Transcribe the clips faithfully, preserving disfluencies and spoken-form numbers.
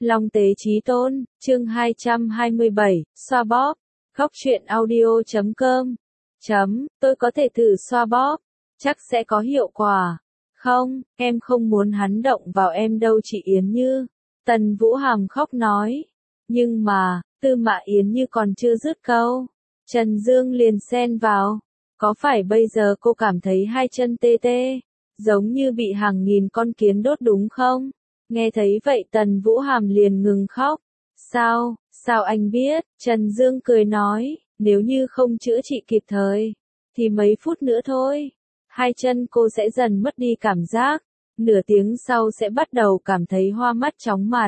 Long Tế Chí Tôn, chương hai trăm hai mươi bảy, xoa bóp. Góc truyện audio chấm com. Chấm, tôi có thể thử xoa bóp. Chắc sẽ có hiệu quả. Không, em không muốn hắn động vào em đâu chị Yến Như. Tần Vũ Hàm khóc nói. Nhưng mà, Tư Mã Yến Như còn chưa dứt câu. Trần Dương liền xen vào. Có phải bây giờ cô cảm thấy hai chân tê tê, giống như bị hàng nghìn con kiến đốt đúng không? Nghe thấy vậy Tần Vũ Hàm liền ngừng khóc. Sao, sao anh biết? Trần Dương cười nói, nếu như không chữa trị kịp thời, thì mấy phút nữa thôi, hai chân cô sẽ dần mất đi cảm giác, nửa tiếng sau sẽ bắt đầu cảm thấy hoa mắt chóng mặt.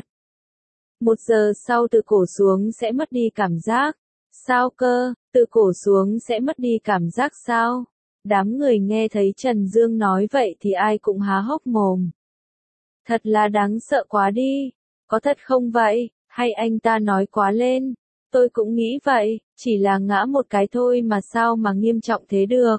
Một giờ sau từ cổ xuống sẽ mất đi cảm giác. Sao cơ, từ cổ xuống sẽ mất đi cảm giác sao? Đám người nghe thấy Trần Dương nói vậy thì ai cũng há hốc mồm. Thật là đáng sợ quá đi. Có thật không vậy? Hay anh ta nói quá lên? Tôi cũng nghĩ vậy, chỉ là ngã một cái thôi mà sao mà nghiêm trọng thế được.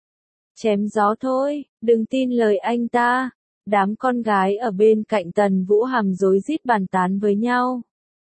Chém gió thôi, đừng tin lời anh ta. Đám con gái ở bên cạnh Tần Vũ Hàm rối rít bàn tán với nhau.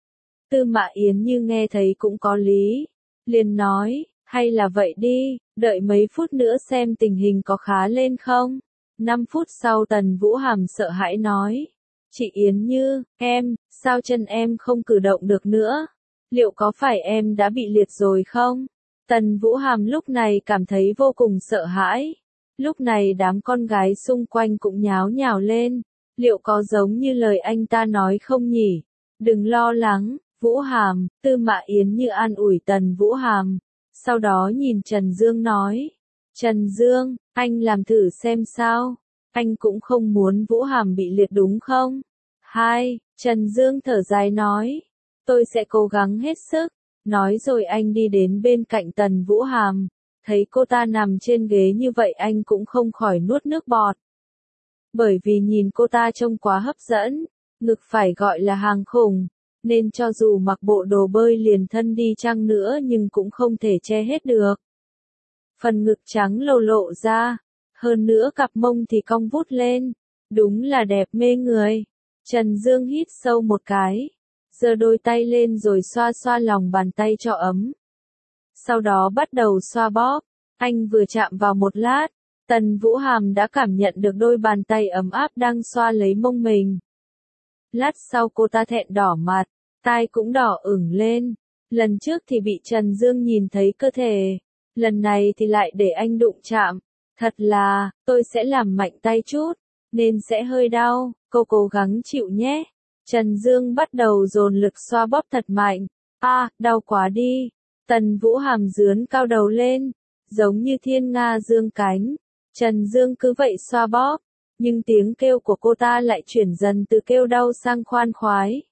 Tư Mã Yến Như nghe thấy cũng có lý, liền nói, hay là vậy đi, đợi mấy phút nữa xem tình hình có khá lên không. Năm phút sau Tần Vũ Hàm sợ hãi nói, chị Yến Như, em, sao chân em không cử động được nữa? Liệu có phải em đã bị liệt rồi không? Tần Vũ Hàm lúc này cảm thấy vô cùng sợ hãi. Lúc này đám con gái xung quanh cũng nháo nhào lên, liệu có giống như lời anh ta nói không nhỉ? Đừng lo lắng. Vũ Hàm, Tư Mã Yến Như an ủi Tần Vũ Hàm, sau đó nhìn Trần Dương nói, Trần Dương, anh làm thử xem sao, anh cũng không muốn Vũ Hàm bị liệt đúng không? Hai, Trần Dương thở dài nói, tôi sẽ cố gắng hết sức, nói rồi anh đi đến bên cạnh Tần Vũ Hàm, thấy cô ta nằm trên ghế như vậy anh cũng không khỏi nuốt nước bọt. Bởi vì nhìn cô ta trông quá hấp dẫn, ngực phải gọi là hàng khủng. Nên cho dù mặc bộ đồ bơi liền thân đi chăng nữa nhưng cũng không thể che hết được. Phần ngực trắng lồ lộ ra, hơn nữa cặp mông thì cong vút lên, đúng là đẹp mê người. Trần Dương hít sâu một cái, giơ đôi tay lên rồi xoa xoa lòng bàn tay cho ấm. Sau đó bắt đầu xoa bóp, anh vừa chạm vào một lát, Tần Vũ Hàm đã cảm nhận được đôi bàn tay ấm áp đang xoa lấy mông mình. Lát sau cô ta thẹn đỏ mặt, tai cũng đỏ ửng lên. Lần trước thì bị Trần Dương nhìn thấy cơ thể, lần này thì lại để anh đụng chạm. Thật là, tôi sẽ làm mạnh tay chút, nên sẽ hơi đau, cô cố gắng chịu nhé. Trần Dương bắt đầu dồn lực xoa bóp thật mạnh. A, à, đau quá đi. Tần Vũ Hàm dướn cao đầu lên, giống như thiên nga dương cánh. Trần Dương cứ vậy xoa bóp. Nhưng tiếng kêu của cô ta lại chuyển dần từ kêu đau sang khoan khoái.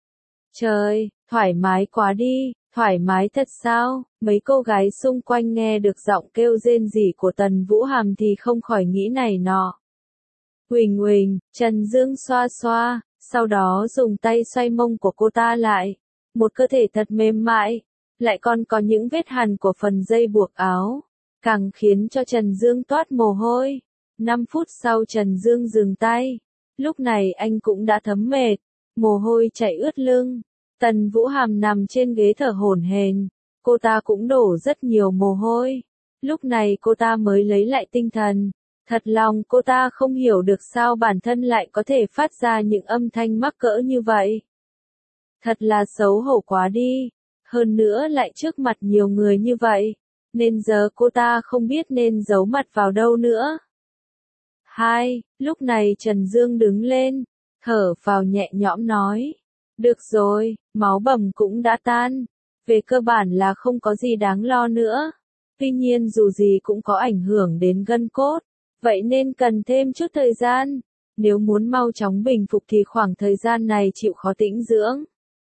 Trời, thoải mái quá đi, thoải mái thật sao? Mấy cô gái xung quanh nghe được giọng kêu rên rỉ của Tần Vũ Hàm thì không khỏi nghĩ này nọ. Huỳnh huỳnh, Trần Dương xoa xoa, sau đó dùng tay xoay mông của cô ta lại. Một cơ thể thật mềm mại, lại còn có những vết hằn của phần dây buộc áo, càng khiến cho Trần Dương toát mồ hôi. Năm phút sau Trần Dương dừng tay, lúc này anh cũng đã thấm mệt, mồ hôi chảy ướt lưng. Tần Vũ Hàm nằm trên ghế thở hổn hển, cô ta cũng đổ rất nhiều mồ hôi. Lúc này cô ta mới lấy lại tinh thần, thật lòng cô ta không hiểu được sao bản thân lại có thể phát ra những âm thanh mắc cỡ như vậy. Thật là xấu hổ quá đi, hơn nữa lại trước mặt nhiều người như vậy, nên giờ cô ta không biết nên giấu mặt vào đâu nữa. Hai, lúc này Trần Dương đứng lên, thở vào nhẹ nhõm nói, được rồi, máu bầm cũng đã tan, về cơ bản là không có gì đáng lo nữa, tuy nhiên dù gì cũng có ảnh hưởng đến gân cốt, vậy nên cần thêm chút thời gian, nếu muốn mau chóng bình phục thì khoảng thời gian này chịu khó tĩnh dưỡng.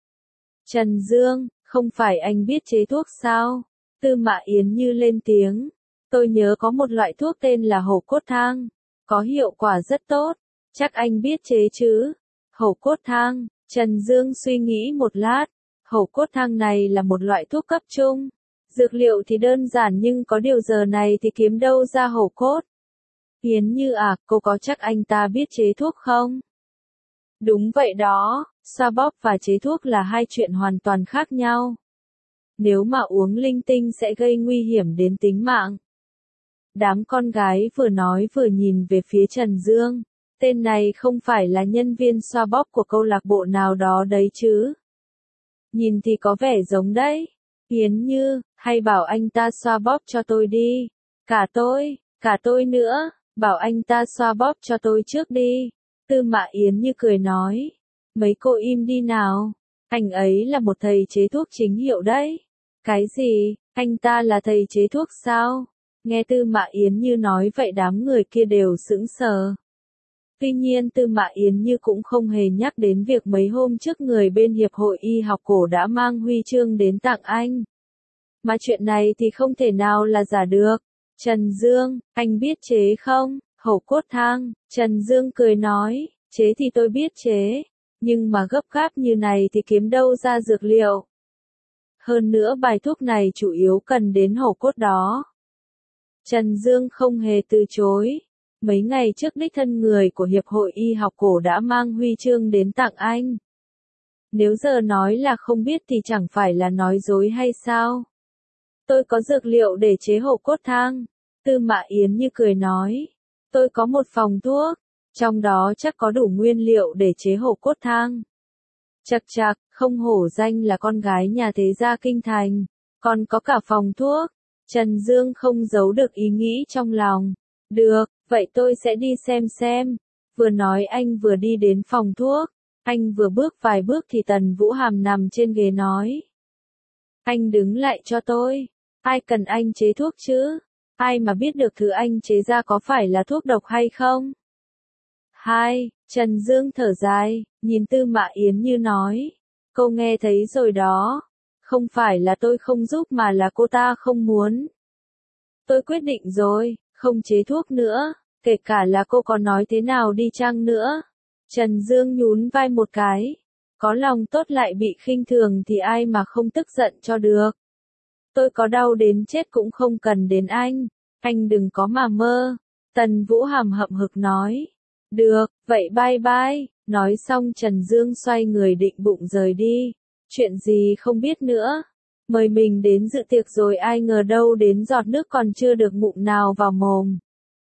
Trần Dương, không phải anh biết chế thuốc sao? Tư Mã Yến Như lên tiếng, tôi nhớ có một loại thuốc tên là hổ cốt thang. Có hiệu quả rất tốt, chắc anh biết chế chứ. Hổ cốt thang, Trần Dương suy nghĩ một lát, hổ cốt thang này là một loại thuốc cấp trung. Dược liệu thì đơn giản nhưng có điều giờ này thì kiếm đâu ra hổ cốt. Yến Như à, cô có chắc anh ta biết chế thuốc không? Đúng vậy đó, xoa bóp và chế thuốc là hai chuyện hoàn toàn khác nhau. Nếu mà uống linh tinh sẽ gây nguy hiểm đến tính mạng. Đám con gái vừa nói vừa nhìn về phía Trần Dương. Tên này không phải là nhân viên xoa bóp của câu lạc bộ nào đó đấy chứ. Nhìn thì có vẻ giống đấy. Yến Như, hay bảo anh ta xoa bóp cho tôi đi. Cả tôi, cả tôi nữa, bảo anh ta xoa bóp cho tôi trước đi. Tư Mã Yến Như cười nói. Mấy cô im đi nào. Anh ấy là một thầy chế thuốc chính hiệu đấy. Cái gì, anh ta là thầy chế thuốc sao? Nghe Tư Mã Yến Như nói vậy đám người kia đều sững sờ. Tuy nhiên Tư Mã Yến Như cũng không hề nhắc đến việc mấy hôm trước người bên Hiệp hội Y học cổ đã mang huy chương đến tặng anh. Mà chuyện này thì không thể nào là giả được. Trần Dương, anh biết chế không? Hổ cốt thang. Trần Dương cười nói, chế thì tôi biết chế. Nhưng mà gấp gáp như này thì kiếm đâu ra dược liệu. Hơn nữa bài thuốc này chủ yếu cần đến hổ cốt đó. Trần Dương không hề từ chối. Mấy ngày trước đích thân người của Hiệp hội Y học cổ đã mang huy chương đến tặng anh. Nếu giờ nói là không biết thì chẳng phải là nói dối hay sao? Tôi có dược liệu để chế hổ cốt thang. Tư Mã Yến Như cười nói. Tôi có một phòng thuốc. Trong đó chắc có đủ nguyên liệu để chế hổ cốt thang. Chật chật, không hổ danh là con gái nhà thế gia kinh thành. Còn có cả phòng thuốc. Trần Dương không giấu được ý nghĩ trong lòng. Được, vậy tôi sẽ đi xem xem. Vừa nói anh vừa đi đến phòng thuốc. Anh vừa bước vài bước thì Tần Vũ Hàm nằm trên ghế nói. Anh đứng lại cho tôi. Ai cần anh chế thuốc chứ? Ai mà biết được thứ anh chế ra có phải là thuốc độc hay không? Hai, Trần Dương thở dài, nhìn Tư Mã Yến Như nói. Cô nghe thấy rồi đó. Không phải là tôi không giúp mà là cô ta không muốn. Tôi quyết định rồi, không chế thuốc nữa, kể cả là cô có nói thế nào đi chăng nữa. Trần Dương nhún vai một cái. Có lòng tốt lại bị khinh thường thì ai mà không tức giận cho được. Tôi có đau đến chết cũng không cần đến anh. Anh đừng có mà mơ. Tần Vũ Hàm hậm hực nói. Được, vậy bye bye. Nói xong Trần Dương xoay người định bụng rời đi. Chuyện gì không biết nữa. Mời mình đến dự tiệc rồi ai ngờ đâu đến giọt nước còn chưa được ngụm nào vào mồm.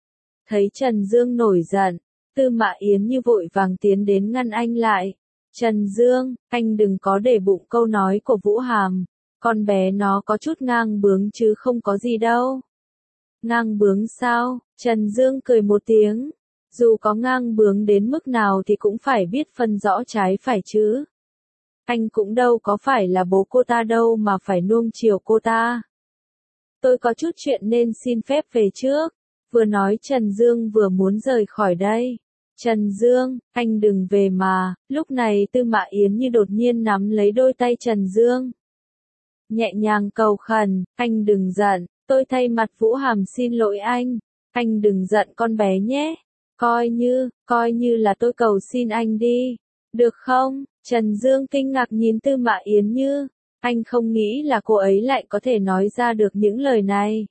Thấy Trần Dương nổi giận, Tư Mã Yến Như vội vàng tiến đến ngăn anh lại. Trần Dương, anh đừng có để bụng câu nói của Vũ Hàm. Con bé nó có chút ngang bướng chứ không có gì đâu. Ngang bướng sao? Trần Dương cười một tiếng. Dù có ngang bướng đến mức nào thì cũng phải biết phân rõ trái phải chứ. Anh cũng đâu có phải là bố cô ta đâu mà phải nuông chiều cô ta. Tôi có chút chuyện nên xin phép về trước. Vừa nói Trần Dương vừa muốn rời khỏi đây. Trần Dương, anh đừng về mà. Lúc này Tư Mã Yến Như đột nhiên nắm lấy đôi tay Trần Dương. Nhẹ nhàng cầu khẩn, anh đừng giận, tôi thay mặt Vũ Hàm xin lỗi anh. Anh đừng giận con bé nhé. Coi như, coi như là tôi cầu xin anh đi. Được không? Trần Dương kinh ngạc nhìn Tư Mã Yến Như. Anh không nghĩ là cô ấy lại có thể nói ra được những lời này.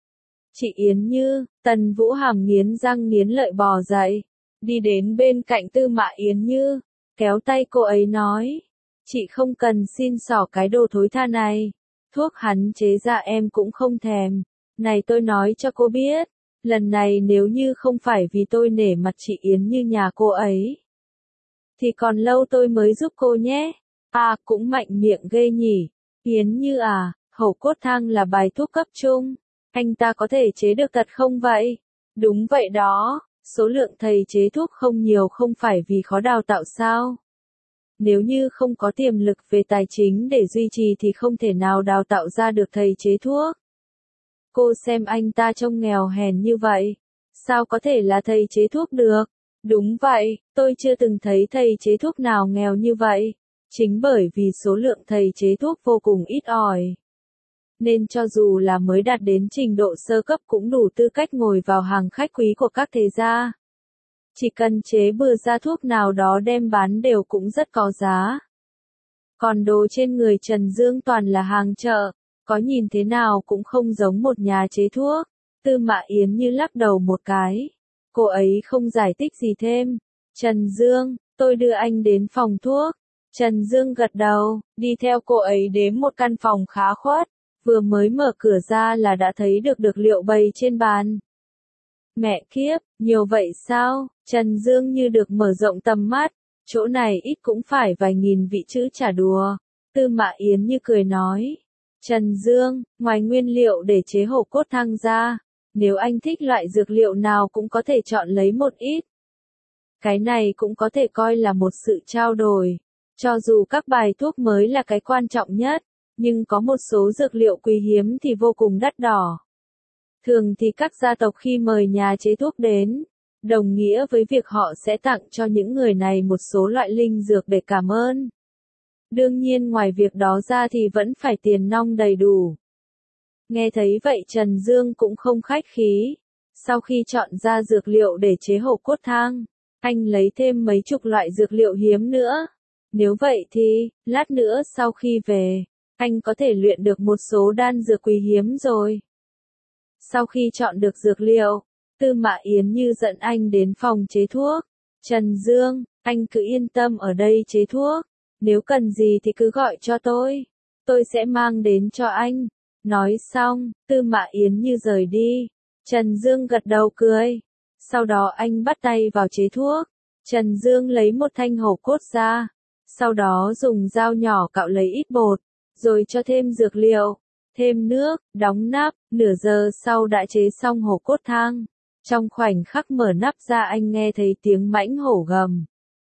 Chị Yến Như, Tần Vũ Hàm nghiến răng nghiến lợi bò dậy. Đi đến bên cạnh Tư Mã Yến Như. Kéo tay cô ấy nói. Chị không cần xin xỏ cái đồ thối tha này. Thuốc hắn chế ra em cũng không thèm. Này tôi nói cho cô biết. Lần này nếu như không phải vì tôi nể mặt chị Yến Như nhà cô ấy. Thì còn lâu tôi mới giúp cô nhé. À cũng mạnh miệng ghê nhỉ. Yến Như à, hổ cốt thang là bài thuốc cấp trung. Anh ta có thể chế được thật không vậy? Đúng vậy đó. Số lượng thầy chế thuốc không nhiều không phải vì khó đào tạo sao? Nếu như không có tiềm lực về tài chính để duy trì thì không thể nào đào tạo ra được thầy chế thuốc. Cô xem anh ta trông nghèo hèn như vậy. Sao có thể là thầy chế thuốc được? Đúng vậy, tôi chưa từng thấy thầy chế thuốc nào nghèo như vậy. Chính bởi vì số lượng thầy chế thuốc vô cùng ít ỏi. Nên cho dù là mới đạt đến trình độ sơ cấp cũng đủ tư cách ngồi vào hàng khách quý của các thế gia. Chỉ cần chế bừa ra thuốc nào đó đem bán đều cũng rất có giá. Còn đồ trên người Trần Dương toàn là hàng chợ, có nhìn thế nào cũng không giống một nhà chế thuốc. Tư Mã Yến Như lắc đầu một cái. Cô ấy không giải thích gì thêm. Trần Dương, Tôi đưa anh đến phòng thuốc. Trần Dương gật đầu, đi theo cô ấy đến một căn phòng khá khuất, vừa mới mở cửa ra là đã thấy được dược liệu bày trên bàn. Mẹ kiếp, nhiều vậy sao? Trần Dương như được mở rộng tầm mắt, chỗ này ít cũng phải vài nghìn vị chữ chả đùa. Tư Mã Yến như cười nói. Trần Dương, ngoài nguyên liệu để chế hổ cốt thang ra, nếu anh thích loại dược liệu nào cũng có thể chọn lấy một ít. Cái này cũng có thể coi là một sự trao đổi. Cho dù các bài thuốc mới là cái quan trọng nhất, nhưng có một số dược liệu quý hiếm thì vô cùng đắt đỏ. Thường thì các gia tộc khi mời nhà chế thuốc đến, đồng nghĩa với việc họ sẽ tặng cho những người này một số loại linh dược để cảm ơn. Đương nhiên ngoài việc đó ra thì vẫn phải tiền nong đầy đủ. Nghe thấy vậy Trần Dương cũng không khách khí. Sau khi chọn ra dược liệu để chế hổ cốt thang, anh lấy thêm mấy chục loại dược liệu hiếm nữa. Nếu vậy thì, lát nữa sau khi về, anh có thể luyện được một số đan dược quý hiếm rồi. Sau khi chọn được dược liệu, Tư Mã Yến như dẫn anh đến phòng chế thuốc. Trần Dương, anh cứ yên tâm ở đây chế thuốc. Nếu cần gì thì cứ gọi cho tôi. Tôi sẽ mang đến cho anh. Nói xong, Tư Mã Yến như rời đi. Trần Dương gật đầu cười. Sau đó anh bắt tay vào chế thuốc. Trần Dương lấy một thanh hổ cốt ra. Sau đó dùng dao nhỏ cạo lấy ít bột. Rồi cho thêm dược liệu. Thêm nước, đóng nắp. Nửa giờ sau đã chế xong hổ cốt thang. Trong khoảnh khắc mở nắp ra anh nghe thấy tiếng mãnh hổ gầm.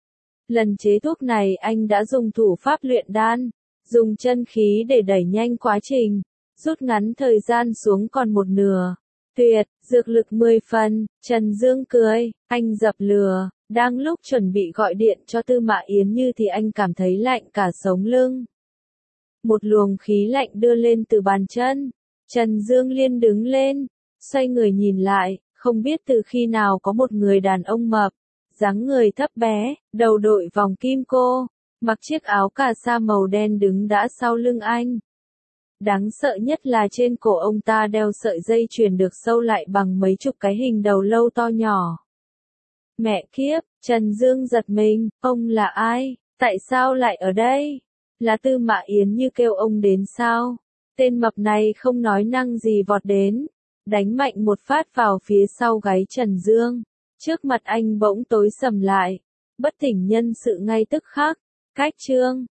Lần chế thuốc này anh đã dùng thủ pháp luyện đan, dùng chân khí để đẩy nhanh quá trình, rút ngắn thời gian xuống còn một nửa. Tuyệt, dược lực mười phần, Trần Dương cười, anh dập lửa, đang lúc chuẩn bị gọi điện cho Tư Mã Yến Như thì anh cảm thấy lạnh cả sống lưng. Một luồng khí lạnh đưa lên từ bàn chân, Trần Dương liên đứng lên, xoay người nhìn lại, không biết từ khi nào có một người đàn ông mập, dáng người thấp bé, đầu đội vòng kim cô, mặc chiếc áo cà sa màu đen đứng đã sau lưng anh. Đáng sợ nhất là trên cổ ông ta đeo sợi dây chuyền được sâu lại bằng mấy chục cái hình đầu lâu to nhỏ. Mẹ kiếp, Trần Dương giật mình, ông là ai? Tại sao lại ở đây? Là Tư Mã Yến Như kêu ông đến sao? Tên mập này không nói năng gì vọt đến, đánh mạnh một phát vào phía sau gáy Trần Dương. Trước mặt anh bỗng tối sầm lại, bất tỉnh nhân sự ngay tức khắc. Cách chương